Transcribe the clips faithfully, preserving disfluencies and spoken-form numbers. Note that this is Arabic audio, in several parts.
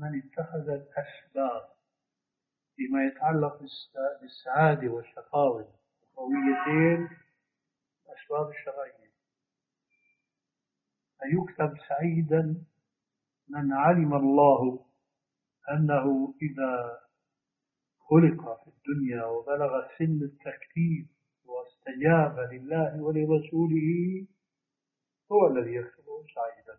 من اتخذ الأسباب فيما يتعلق بالسعادة والشقاوة القويتين الأسباب الشرعية، فيكتب سعيدا من علم الله أنه إذا خلق في الدنيا وبلغ سن التكليف واستجاب لله ولرسوله هو الذي يكتبه سعيدا،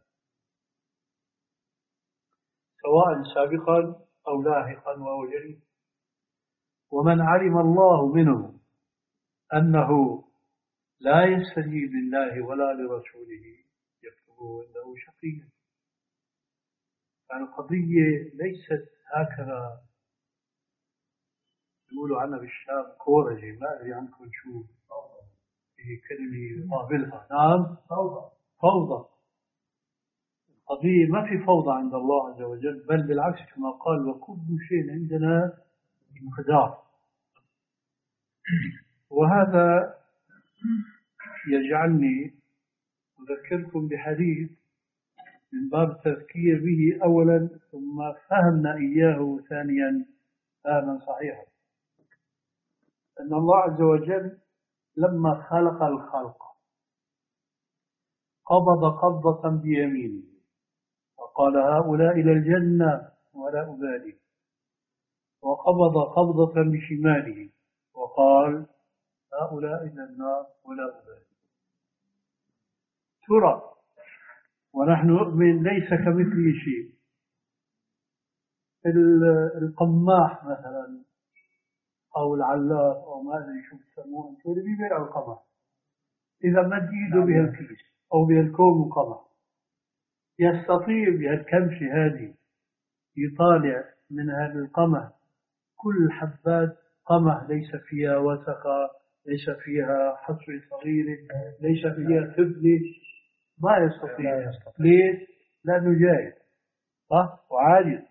سواء سابقا أو لاحقا وهو جليل. ومن علم الله منه أنه لا يستجيب لله ولا لرسوله يكتبه أنه شقي. القضية ليست هكذا يقولوا عنها بالشام كورجي، ما أدري عنكم شو هي كلمة يقابلها. نعم، فوضى. فوضى. القضية ما في فوضى عند الله عز وجل، بل بالعكس كما قال وكل شيء عندنا بمقدار. وهذا يجعلني أذكركم بحديث من باب التذكير به أولا، ثم فهمنا إياه ثانيا فهما صحيحا. أن الله عز وجل لما خلق الخلق قبض قبضة بيمينه وقال هؤلاء إلى الجنة ولا أبالي، وقبض قبضة بشماله وقال هؤلاء إلى النار ولا أبالي. ترى ونحن نؤمن ليس كمثله شيء. القماح مثلا أو العلاف أو ما أدري شو بتسموه أنتم اللي بيبيع القمح، إذا مد إيده بهالكيس أو بهالكوم قمح يستطيع بهالكمشة هذه يطالع من هذا القمح كل حبات قمح ليس فيها وسخة، ليس فيها حصوة صغيرة، ليس فيها ثبلة، ما يستطيع. ليش؟ لأنه جاهل صح وعاجز.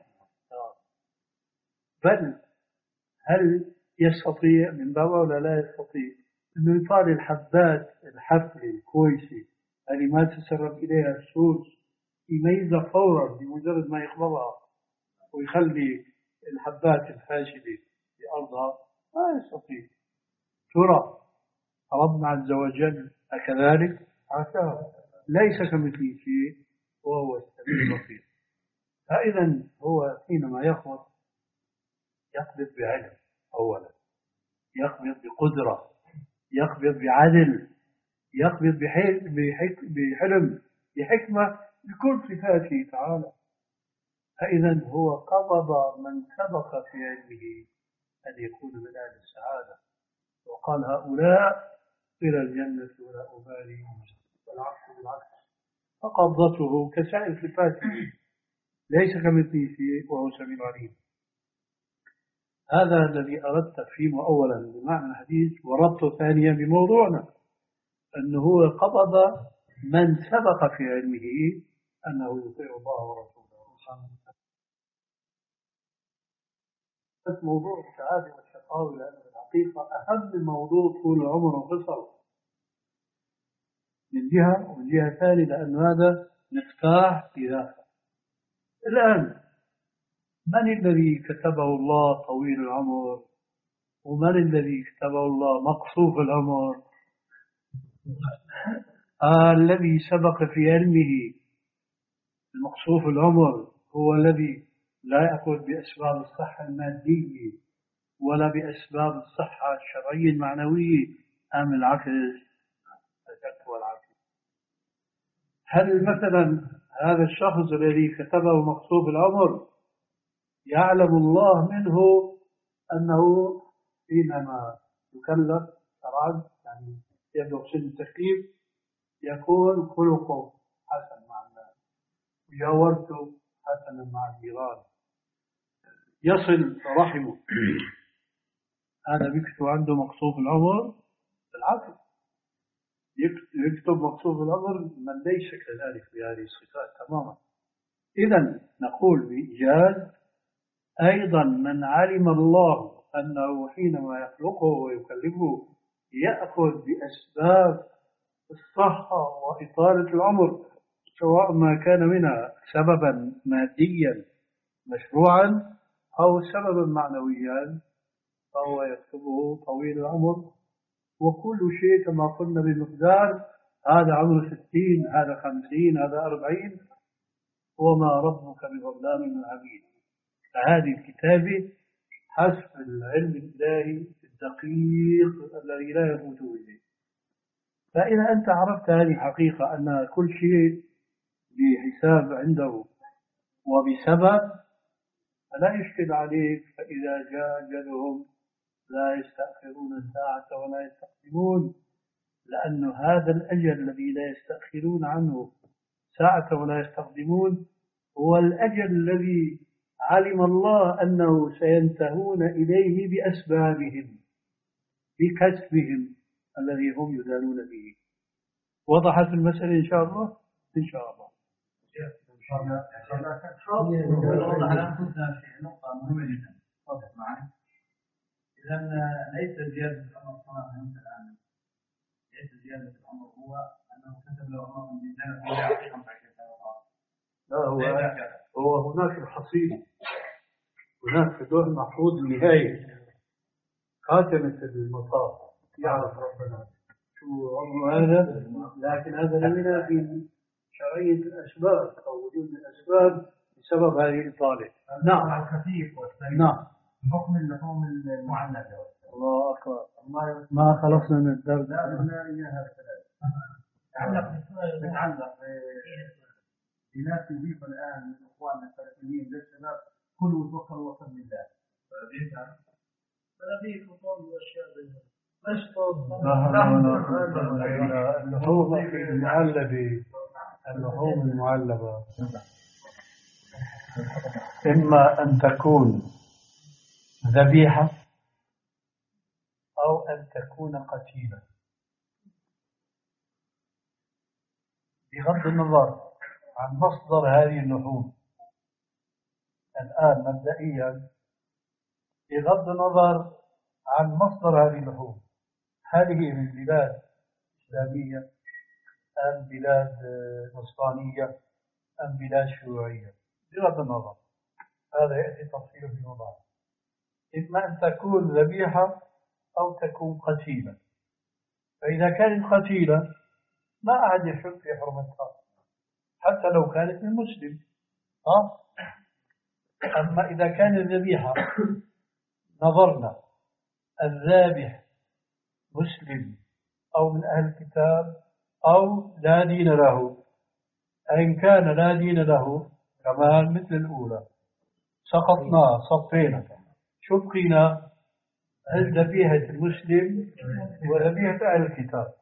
بل هل يستطيع من باب ولا لا يستطيع أنه يطالع الحبات الحفلة الكويسة اللي ما تسرب إليها السوس يميزها فورا بمجرد ما يقبضها ويخلي الحبات الفاشلة في أرضها؟ ما يستطيع. ترى ربنا عز وجل أكذلك؟ عساه ليس كمثله شيء وهو السميع البصير. فإذا هو حينما يقبض يقبض بعلم أولا، يقبض بقدرة، يقبض بعدل، يقبض بحلم بحكمة بكل صفاته تعالى. فإذا هو قبض من سبق في علمه أن يكون من أهل السعادة وقال هؤلاء إلى الجنة ولا أبالي، والعكس بالعكس. فقبضته كسائر صفاته ليس كمثله شيء وهو سميع عليم. هذا الذي أردت تفهيمه أولا بمعنى الحديث، وربطه ثانيا بموضوعنا أنه هو قبض من سبق في علمه أنه يطيع الله ورسوله. موضوع السعادة والشقاوة لأنه الحقيقة أهم من موضوع طول العمر وقصره من جهة، ومن جهة ثانية لأن هذا مفتاح إضافة. الآن من الذي كتبه الله طويل العمر ومن الذي كتبه الله مقصوف العمر؟ آه الذي سبق في علمه المقصوف العمر هو الذي لا يأخذ بأسباب الصحة المادية ولا بأسباب الصحة الشرعية المعنوية، أم العكس؟ التقوى العكس. هل مثلا هذا الشخص الذي كتبه مقصوف العمر يعلم الله منه أنه حينما يكلف شرعا يعني يبلغ سن التكليف يكون خلقه حسن مع الناس وجاورته حسنا مع الجيران، يصل رحمه، هذا بيكتب عنده مقصوف العمر؟ بالعكس، يكتب مقصوف العمر من ليس كذلك بهذه الصفات تماما. إذن نقول بإيجاز أيضا من علم الله أنه حينما يخلقه ويكلفه يأخذ بأسباب الصحة وإطالة العمر، سواء ما كان منها سببا ماديا مشروعا أو سببا معنويا فهو يكتبه طويل العمر. وكل شيء كما قلنا بمقدار، هذا عمره ستين، هذا خمسين، هذا أربعين، وما ربك بظلام للعبيد. فهذه الكتابة حسب العلم الإلهي الدقيق الذي لا يفوت به. فإذا أنت عرفت هذه الحقيقة أن كل شيء بحساب عنده وبسبب، فلا يشكل عليك. فإذا جاء أجلهم لا يستأخرون ساعة ولا يستقدمون، لأن هذا الأجل الذي لا يستأخرون عنه ساعة ولا يستقدمون هو الأجل الذي علم الله أنه سينتهون إليه بأسبابهم، بكسبهم الذي هم يدانون به. وضحت المسألة إن شاء الله؟ إن شاء الله. نقطة مهمة جدا. معي. إذا ليس زيادة العمر كما فهمت الآن، ليس زيادة العمر هو أنه كتب له عمر من زمن ولا يعطي خمسة عشر سنة. لا، هو هو هناك الحصيل، هناك في اللوح المحفوظ النهاية خاتمة المطاف، يعرف ربنا شو عمره هذا. لكن هذا لنا في شرعية الأسباب أو وجود الأسباب بسبب هذه الإطالة. نعم. الخفيف نعم. حكم اللحوم المعلبة. الله أكبر. ما خلصنا من الدرس. لا لا إياها ثلاث. تعلق تعلق بناس يضيف الآن من إخواننا الفلسطينيين للشباب كل وتوكل وكل بالله. فنبيك وطول الأشياء اللحوم المعلبة، اللحوم المعلبة إما أن تكون ذبيحة أو أن تكون قتيلة، بغض النظر عن مصدر هذه اللحوم. الآن مبدئيا بغض النظر عن مصدر هذه اللحوم، هل هي من بلاد إسلامية أم بلاد نصرانية أم بلاد شيوعية، بغض النظر، هذا يأتي تفصيله في موضوع. إما أن تكون ذبيحة أو تكون قتيلة. فإذا كانت قتيلة ما أحد يشك في حرمتها حتى لو كانت من مسلم. أه؟ أما إذا كانت ذبيحة نظرنا الذابح مسلم أو من أهل الكتاب أو لا دين له. إن كان لا دين له كمان مثل الأولى سقطنا صفينا، شبقنا ذبيحة المسلم وذبيحة أهل الكتاب.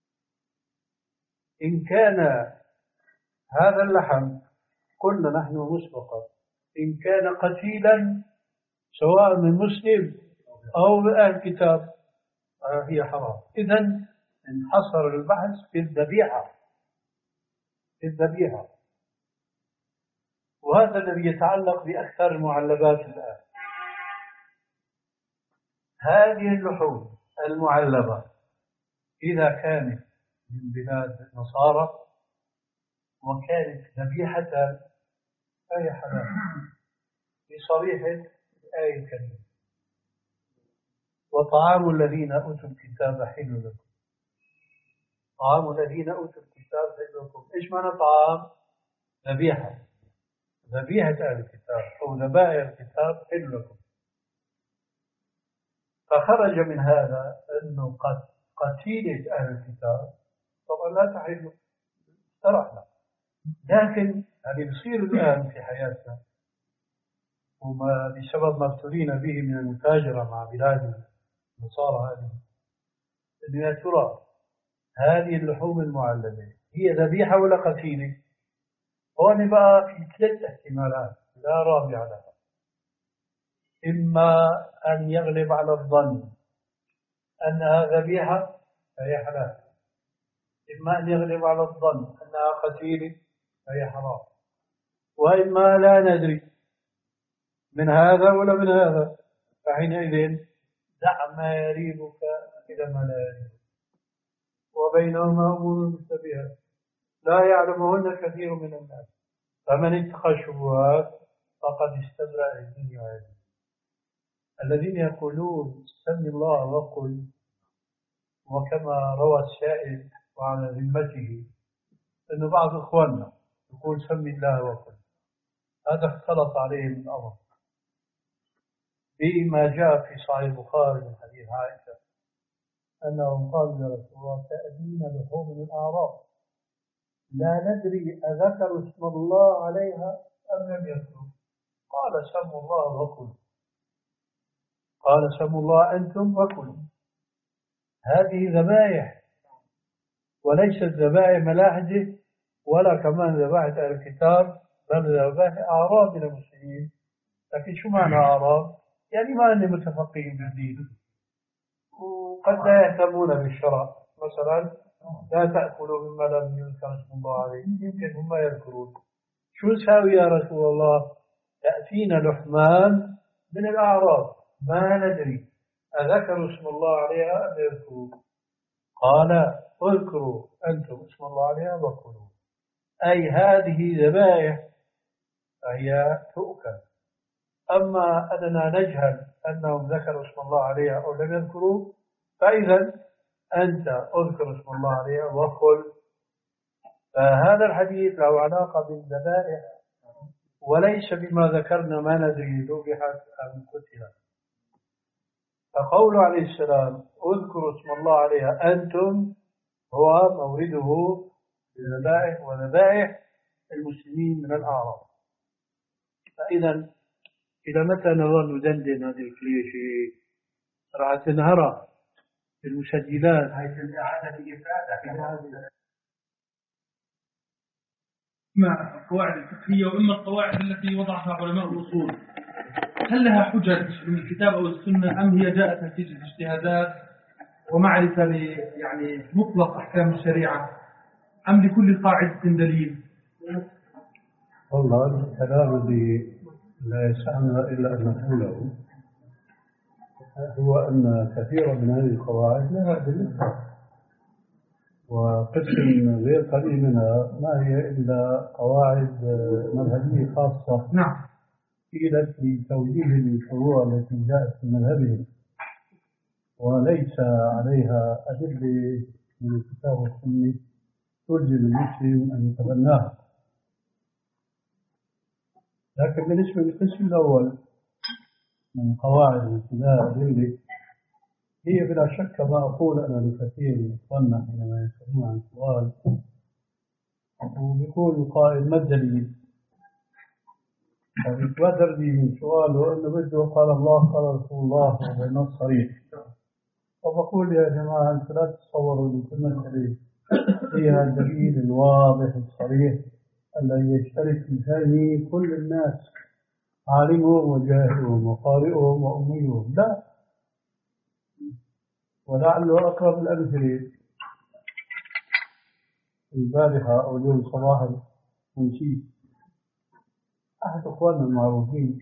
إن كان هذا اللحم قلنا نحن مسبقا إن كان قتيلا سواء من مسلم أو من أهل الكتاب هي حرام. إذن انحصر البحث في الذبيحة، في الذبيحة. وهذا الذي يتعلق بأكثر المعلبات الآن. هذه اللحوم المعلبة إذا كانت من بلاد النصارى وكانت ذبيحة فهي حلال بصريح الآية الكريمة: وطعام الذين أوتوا الكتاب حل لكم. طعام الذين أوتوا الكتاب حل لكم. إيش معنى طعام؟ ذبيحة، ذبيحة أهل الكتاب أو ذبائح الكتاب حل لكم. فخرج من هذا أنه قد قتيلة أهل الكتاب طبعا لا تحل، استرحنا. لكن هذه بصير الآن في حياتنا، وما بسبب ما ابتلينا به من المتاجرة مع بلاد النصارى هذه، أن يا ترى هذه اللحوم المعلبة هي ذبيحة ولا قتيلة؟ هون بقى في ثلاث احتمالات لا رابع لها. إما أن يغلب على الظن أنها ذبيحة فهي حلال، إما أن يغلب على الظن أنها قتيلة فهي حرام، وإما لا ندري من هذا ولا من هذا. فحينئذ دع ما يريبك إلى ما لا يريبك، وبينهما أمور مشتبهات لا يعلمهن كثير من الناس، فمن اتقى الشبهات فقد استبرأ لدين وعلم. الذين يقولون سم الله وقل، وكما روى السائل وعلى ذمته أن بعض إخواننا يقول سم الله وقل، هذا اختلط عليهم الأمر بما جاء في صحيح البخاري من حديث عائشة أنه قال يا رسول الله تأذين لحوم الأعراض لا ندري أذكر اسم الله عليها أم لم يذكر؟ قال سموا الله وكلوا. قال سموا الله أنتم وكلوا. هذه ذبائح، وليست ذبائح ملاحدة ولا كمان ذبائح أهل الكتاب، بل ذبائح أعراض المسلمين. لكن شو معنى أعراض؟ يعني ما أنهم متفقين بالدين وقد لا يهتمون بالشرع. مثلا لا تأكلوا مما لم يذكر اسم الله عليه، يمكن هم يذكرون. شو نساوي يا رسول الله؟ تأتينا لحمان من الأعراض ما ندري أذكروا اسم الله عليها أم يذكروا؟ قال اذكروا أنتم اسم الله عليها وكلوا. أي هذه ذبائح فهي تؤكل. أما أننا نجهل أنهم ذكروا اسم الله عليها أو لم يذكروا، فإذا أنت أذكر اسم الله عليها وكل. فهذا الحديث له علاقة بالذبائح وليس بما ذكرنا ما ندري ذبحت أم قتلت. فقول عليه السلام اذكروا اسم الله عليها أنتم هو مورده بالذبائح وذبائح المسلمين من الأعراض. فإذا إلى متى نظل ندندن هذه الكليشة؟ راح تنهرى في المسجلات. هذه الإعادة إفادة مع القواعد الفقهية وإما القواعد التي وضعها علماء الأصول، هل لها حجج من الكتاب أو السنة أم هي جاءت نتيجة اجتهادات ومعرفة يعني مطلق أحكام الشريعة أم لكل قاعدة دليل؟ والله الكلام الذي لا يسعنا إلا أن نقوله هو أن كثيرا من هذه القواعد لها أدلة، وقسم غير قليل منها ما هي إلا قواعد مذهبية خاصة. نعم. قيلت لتوجيه الفروع التي جاءت في مذهبهم وليس عليها أدلة من الكتاب والسنة تلزم المسلم أن يتبناها. لكن بالنسبة للقسم الأول من قواعد الابتداء أدلة، هي بلا شك كما أقول أنا لكثير من إخواننا حينما يسألون عن سؤال ويقول القائل ما الدليل؟ فبيتبادر لي من سؤاله أنه بده قال الله قال رسول الله وبالنص صريح. فبقول يا جماعة أنتم لا تتصوروا أن كل مسألة فيها الدليل الواضح الصريح الذي يشترك في فهمه كل الناس، عالمهم وجاهلهم وقارئهم وأميهم. لا، ولعله أقرب الأمثلة البارحة أو اليوم صباحا ونسيت أحد أخواننا المعروفين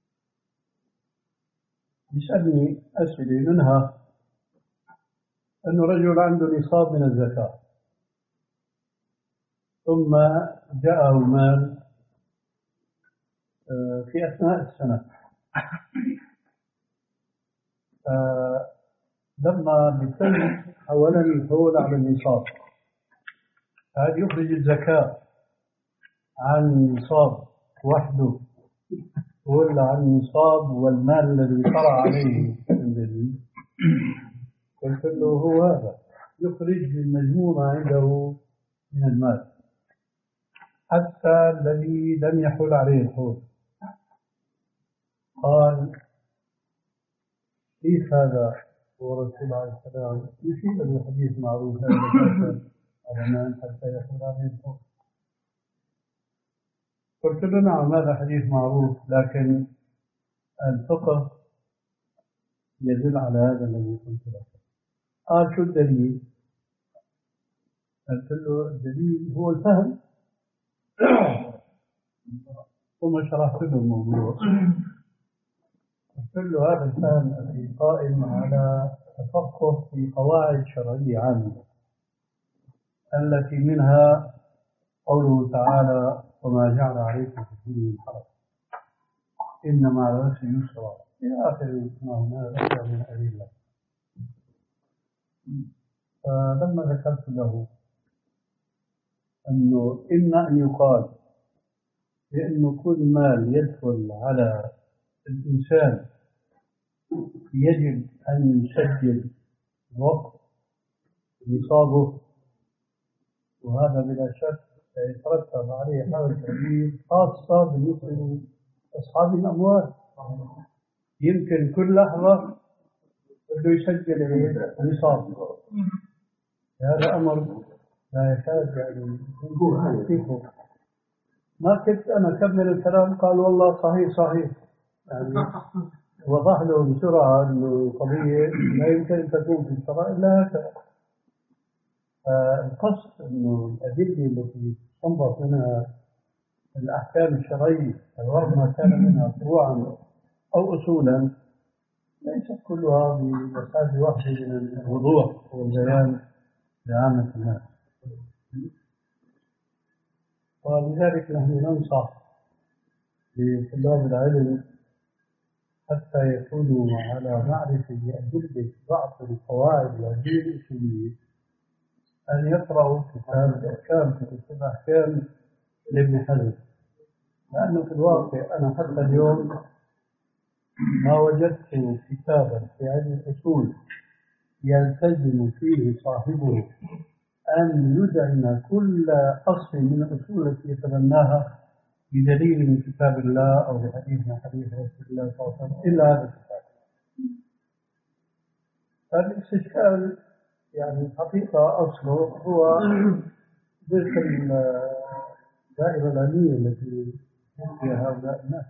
يسألني أسئلة، منها أنه رجل عنده نصاب من الزكاة ثم جاءه مال في أثناء السنة، لما بيتم أولا الحول على النصاب هذا يخرج الزكاة عن النصاب وحده ولا عن النصاب والمال الذي طرأ عليه الذي قلت له هو هذا يخرج المجموع عنده من المال حتى الذي لم يحول عليه الحول. قال كيف هذا؟ ورسول عليه السلام يشير إلى الحديث معروف هذا على ما حتى يحول عليه الحول. قلت له نعم هذا حديث معروف، لكن الفقه يدل على هذا الذي قلت له. قال شو الدليل؟ قلت له الدليل هو الفهم. ثم شرحت له الموضوع، قلت له هذا الفهم الذي قائم على تفقه في قواعد شرعية عامة التي منها قوله تعالى وما جعل عليكم في الدين من حرج. إن مع العسر يسرا إلى آخر ما هناك من أدلة. فلما ذكرت له أنه إما أن يقال بأنه كل مال يدخل على الإنسان يجب أن يسجل وقت نصابه، وهذا بلا شك سيترتب عليه حرج كبير خاصة بالنسبة لأصحاب الأموال. يمكن كل لحظة بده يسجل نصابه. هذا أمر لا يكاد يعني يكون. ما كنت أنا أكمل الكلام قال والله صحيح صحيح، يعني وضح له بسرعة أنه القضية لا يمكن أن تكون في الشرع إلا هكذا. القصد أنه الأدلة التي تنبط منها الأحكام الشرعية سواء ما كان منها فروعا أو أصولا ليست كلها بمساج واحدة من الوضوح والبيان لعامة الناس. ولذلك نحن ننصح لطلاب العلم حتى يكونوا على معرفة بأدلة بعض القواعد العلمية الأصولية أن يقرأوا كتاب الأحكام في كتاب الأحكام لابن حزم، لأنه في الواقع أنا حتى اليوم ما وجدت كتابا في علم الأصول يلتزم فيه صاحبه أن يدعم كل أصل من الأصول التي يتبناها بدليل من كتاب الله أو بحديث من حديث رسول الله صلى الله عليه وسلم إلا هذا الكتاب. فالاستشكال يعني حقيقة أصله هو ضمن الدائرة العلمية التي فيها هؤلاء الناس.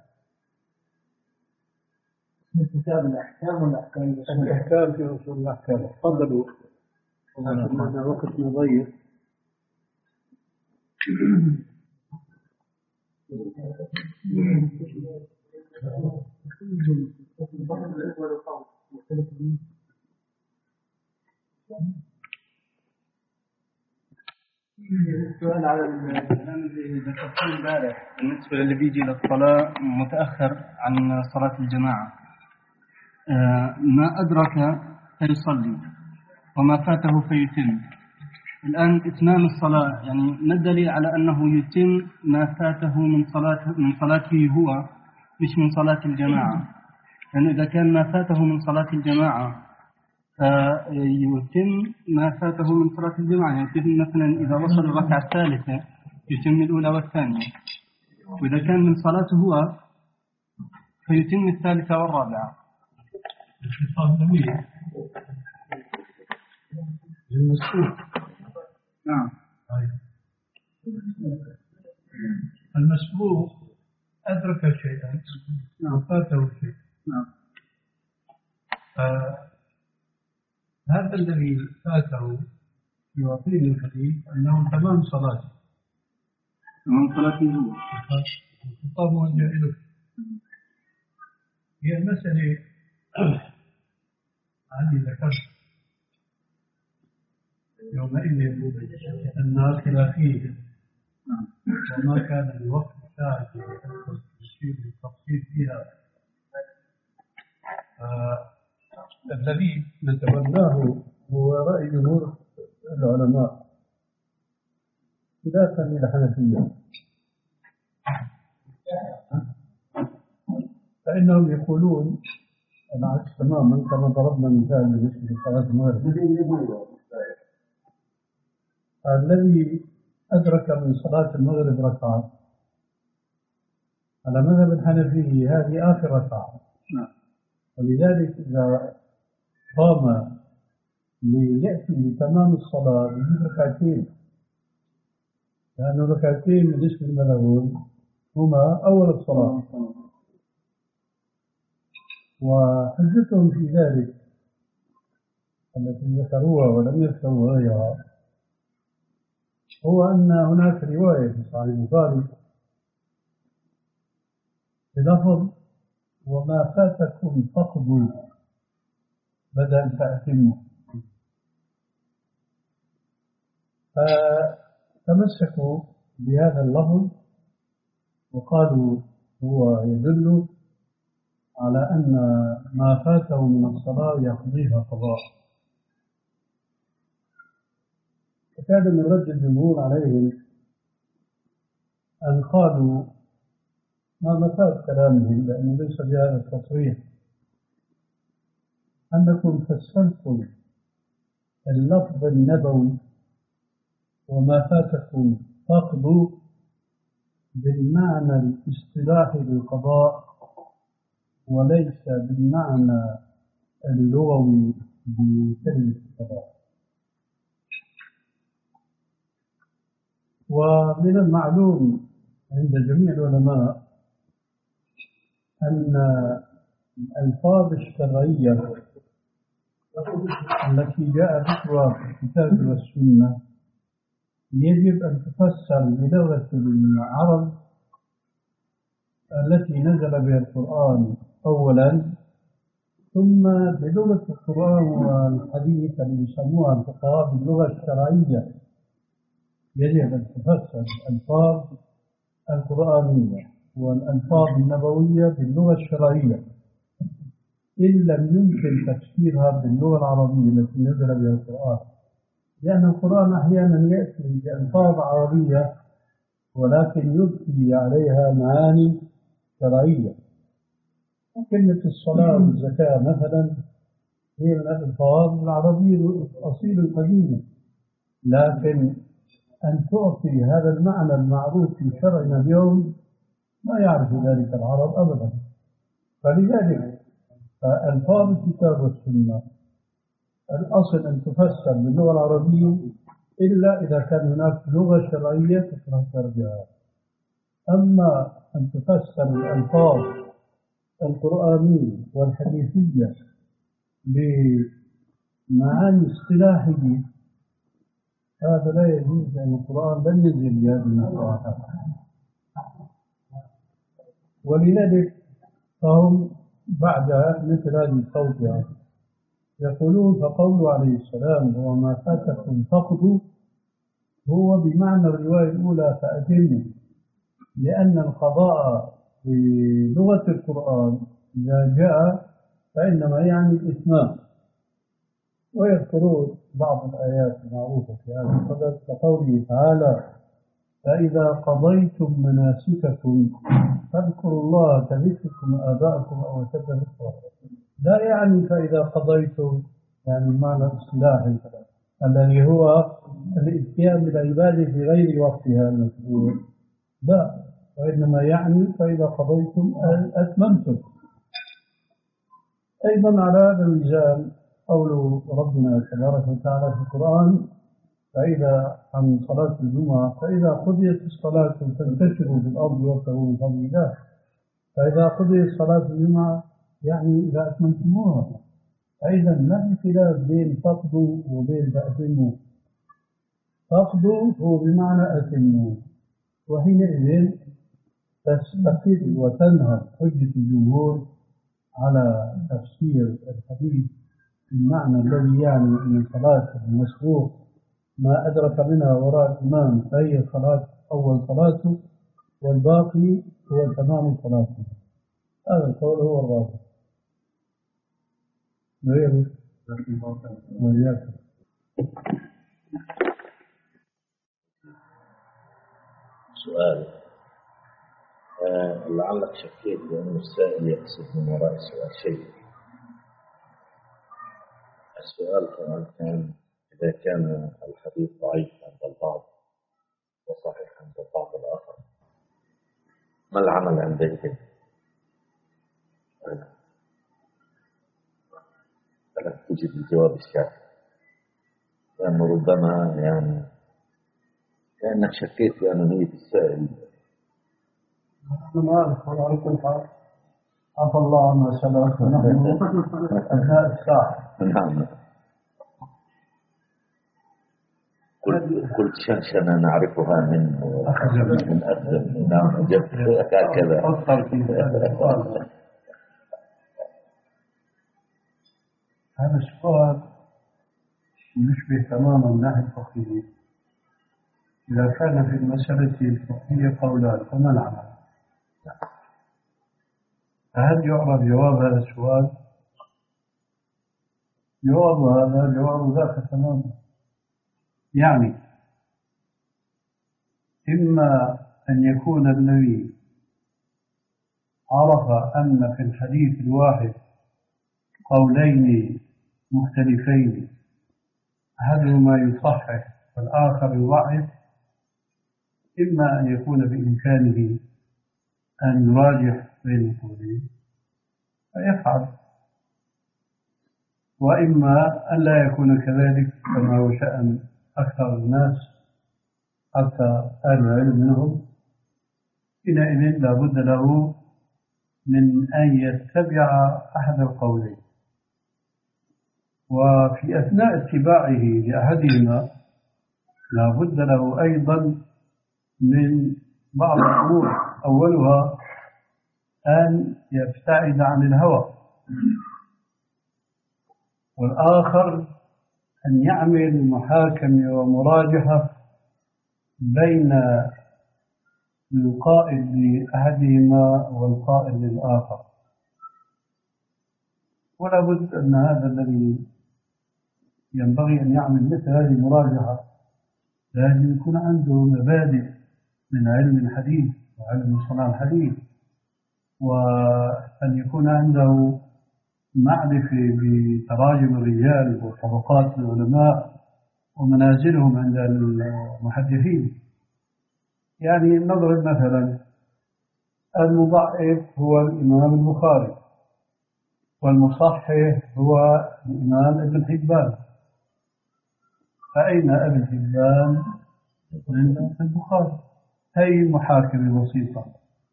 كتاب الأحكام والأحكام الأحكام في أصول الأحكام. تفضلوا. أنا وقتنا ضيق. السؤال على الكلام اللي ذكرته امبارح بالنسبة للي بيجي للصلاة متأخر عن صلاة الجماعة، آه ما أدرك فيصلي وما فاته فيتم. الآن إتمام الصلاة يعني ما الدليل على أنه يتم ما فاته من صلاة من صلاته هو مش من صلاة الجماعة؟ لأن إذا كان ما فاته من صلاة الجماعة فيتم ما فاته من صلاة الجماعة، يعني مثلا إذا وصل الركعة الثالثة يتم الأولى والثانية، وإذا كان من صلاته هو فيتم الثالثة والرابعة. المسؤول نعم. المسبوق أدرك شيئا وفاته شيء. نعم. هذا الذي فاته يعطيني الحديث أنه تمام صلاته. تمام صلاته هو. الخطاب موجه له. هي المسألة هذه ذكرت يومئذ الناس خلافية، وما كان الوقت ساعة التفصيل فيها. الذي نتبناه هو رأي جمهور العلماء خلافا للحنفية، فإنهم يقولون العكس تماما كما ضربنا مثال بالنسبة لصلاة المغرب. الذي أدرك من صلاة المغرب ركعة على مذهب الحنفية هذه آخر ركعة، ولذلك إذا قام ليأتي بتمام الصلاة يجيب ركعتين، لأن ركعتين بالنسبة للملعون هما أول الصلاة. وحجتهم في ذلك التي ذكروها ولم يذكروا غيرها هو أن هناك رواية في صحيح البخاري بلفظ وما فاتكم فقدوا بدل تأتموا، فتمسكوا بهذا اللفظ وقالوا هو يدل على أن ما فاته من الصلاة يقضيها قضاء. فكاد من رد الجمهور عليهم أن قالوا ما مفاد كلامهم، لأنه ليس بهذا التصريح، أنكم فسرتم اللفظ النبوي وما فاتكم فقدوا بالمعنى الاصطلاحي للقضاء وليس بالمعنى اللغوي بكلمة القضاء. ومن المعلوم عند جميع العلماء أن الألفاظ الشرعية التي جاء ذكرها في الكتاب والسنة يجب أن تفسر بلغة العرب التي نزل بها القرآن أولا، ثم بلغة القرآن والحديث اللي يسموها الفقهاء باللغة الشرعية. يجب أن تفسر الألفاظ القرآنية والألفاظ النبوية باللغة الشرعية، إن لم يمكن تفسيرها باللغة العربية التي نزل بها القرآن، لأن القرآن أحيانا يأتي بألفاظ عربية ولكن يضفي عليها معاني شرعية. كلمة الصلاة والزكاة مثلا هي من الألفاظ العربية الأصيل القديمة، لكن أن تعطي هذا المعنى المعروف في شرعنا اليوم ما يعرف ذلك العرب أبدا. فلذلك فألفاظ الكتاب والسنة الأصل أن تفسر باللغة العربية إلا إذا كان هناك لغة شرعية تفسر بها. أما أن تفسر الألفاظ القرآنية والحديثية بمعاني اصطلاحية هذا لا يجوز، لأن القرآن لم ينزل بهذه المصطلحات. ولذلك فهم بعدها مثل هذه التوجيه يقولون فقوله عليه السلام وما فاتكم فقدوا هو بمعنى الرواية الأولى فأتموا، لأن القضاء بلغة القرآن إذا جاء فإنما يعني الإتمام. ويذكرون بعض الآيات المعروفة في هذا الصدد كقوله تعالى فإذا قضيتم مناسككم فاذكروا الله كذكركم آباءكم أو أشد ذكرا. لا يعني فإذا قضيتم يعني المعنى الاصطلاحي الذي هو الاتيان بالعبادة في غير وقتها المشروع، لا، وإنما يعني فإذا قضيتم أتممتم. أيضا على هذا الميزان قول ربنا تبارك وتعالى في القرآن فإذا عن صلاة الجمعة فإذا قضيت الصلاة فانتشروا في الأرض وابتغوا من فضل الله. فإذا قضيت صلاة الجمعة يعني إذا أتممتموها. أيضا لا خلاف بين فقدوا وبين فأتموا. فقدوا هو بمعنى أتموا، وحينئذ تستقل وتنهض حجة الجمهور على تفسير الحديث بالمعنى الذي يعني أن صلاة المسبوق ما أدرك منها وراء الإمام فهي صلاة أول صلاته والباقي هو تمام صلاته. هذا القول هو الراجح. غيره وإياك. سؤال آه لعلك شكيت بأن السائل يقصد من وراء السؤال شيء. السؤال طبعا كان إذا كان الحديث ضعيف عند البعض وصحيح عند البعض الآخر ما العمل عندئذ؟ فلا تجد الجواب الشافي، لأنه ربما يعني كأنك شكيت في أنانية السائل. نحن نعرف على كل حال عفى الله عما سلف ونحن أبناء الساعة. نعم. قلت شنشنة نعرفها من من أخذ. نعم جبت هكذا. هذا السؤال يشبه تماما الناحية الفقهية. إذا كان في المسألة الفقهية قولان فما العمل؟ فهل يعرف جواب هذا السؤال؟ جواب هذا جواب ذاك تماما. يعني إما أن يكون النبي عرف أن في الحديث الواحد قولين مختلفين، أحدهما يصحح والآخر يضعف، إما أن يكون بإمكانه أن يراجح بين القولين فيفعل، وإما أن لا يكون كذلك كما هو شأن أكثر الناس حتى أهل العلم منهم، حينئذ لا بد له من أن يتبع أحد القولين. وفي أثناء اتباعه لأحدهما لا بد له أيضا من بعض الأمور، أولها أن يبتعد عن الهوى، والآخر أن يعمل محاكمة ومراجحة بين القائل لأحدهما والقائل للآخر. ولا بد أن هذا الذي ينبغي أن يعمل مثل هذه المراجعة لازم يكون عنده مبادئ من علم الحديث وعلم صناع الحديث، وأن يكون عنده معرفة بتراجم الرجال وطبقات العلماء ومنازلهم عند المحدثين. يعني نضرب مثلا المضعف هو الإمام البخاري، والمصحح هو الإمام ابن حبان، فأين ابن حبان من البخاري؟ هي محاكمة بسيطة،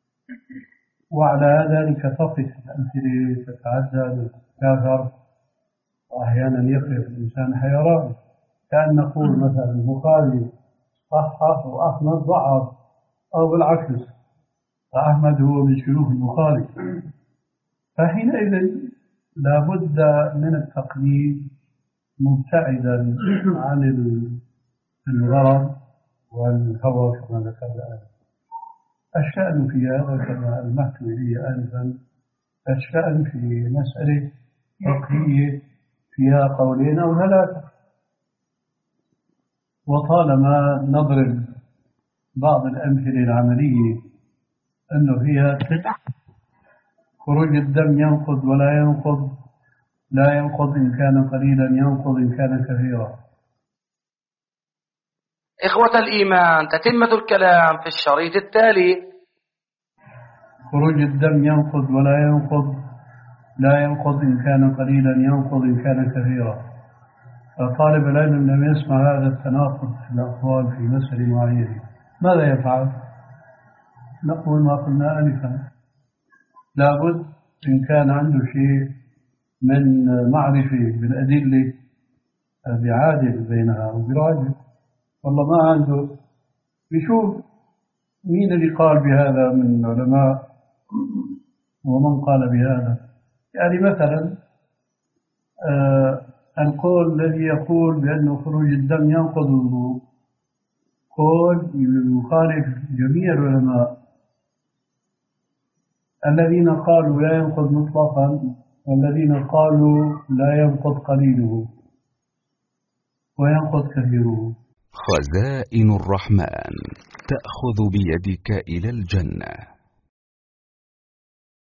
وعلى ذلك تقف الأمثلة تتعدد وتتكاثر، وأحيانا يقف الإنسان حيران، كأن نقول مثلا البخاري صحح وأحمد ضعف، أو بالعكس فأحمد هو من شيوخ البخاري. فحينئذ لا بد من التقليد مبتعدا عن الغرض والهوى كما ذكرنا. الشأن في هذا كما ألمحت إليه آنفا، الشأن في مسألة فقهية فيها قولين أو ثلاثة، وطالما نضرب بعض الأمثلة العملية أنه فيها خروج الدم ينقض ولا ينقض، لا ينقض إن كان قليلا، ينقض إن كان كثيرا. إخوة الإيمان، تتمة الكلام في الشريط التالي. خروج الدم ينقض ولا ينقض، لا ينقض إن كان قليلا، ينقض إن كان كثيرا. فطالب العلم لم يسمع هذا التناقض في الأقوال في مسألة معينة ماذا يفعل؟ نقول ما قلنا آنفا، لابد إن كان عنده شيء من معرفة بالأدلة بيعادل بينها وبيراجع، والله ما عنده بيشوف مين اللي قال بهذا من العلماء ومن قال بهذا. يعني مثلا آه القول الذي يقول بأنه خروج الدم ينقض الوضوء قول يخالف جميع العلماء الذين قالوا لا ينقض مطلقا، والذين قالوا لا ينقض قليله وينقض كثيره. خزائن الرحمن تأخذ بيدك إلى الجنة.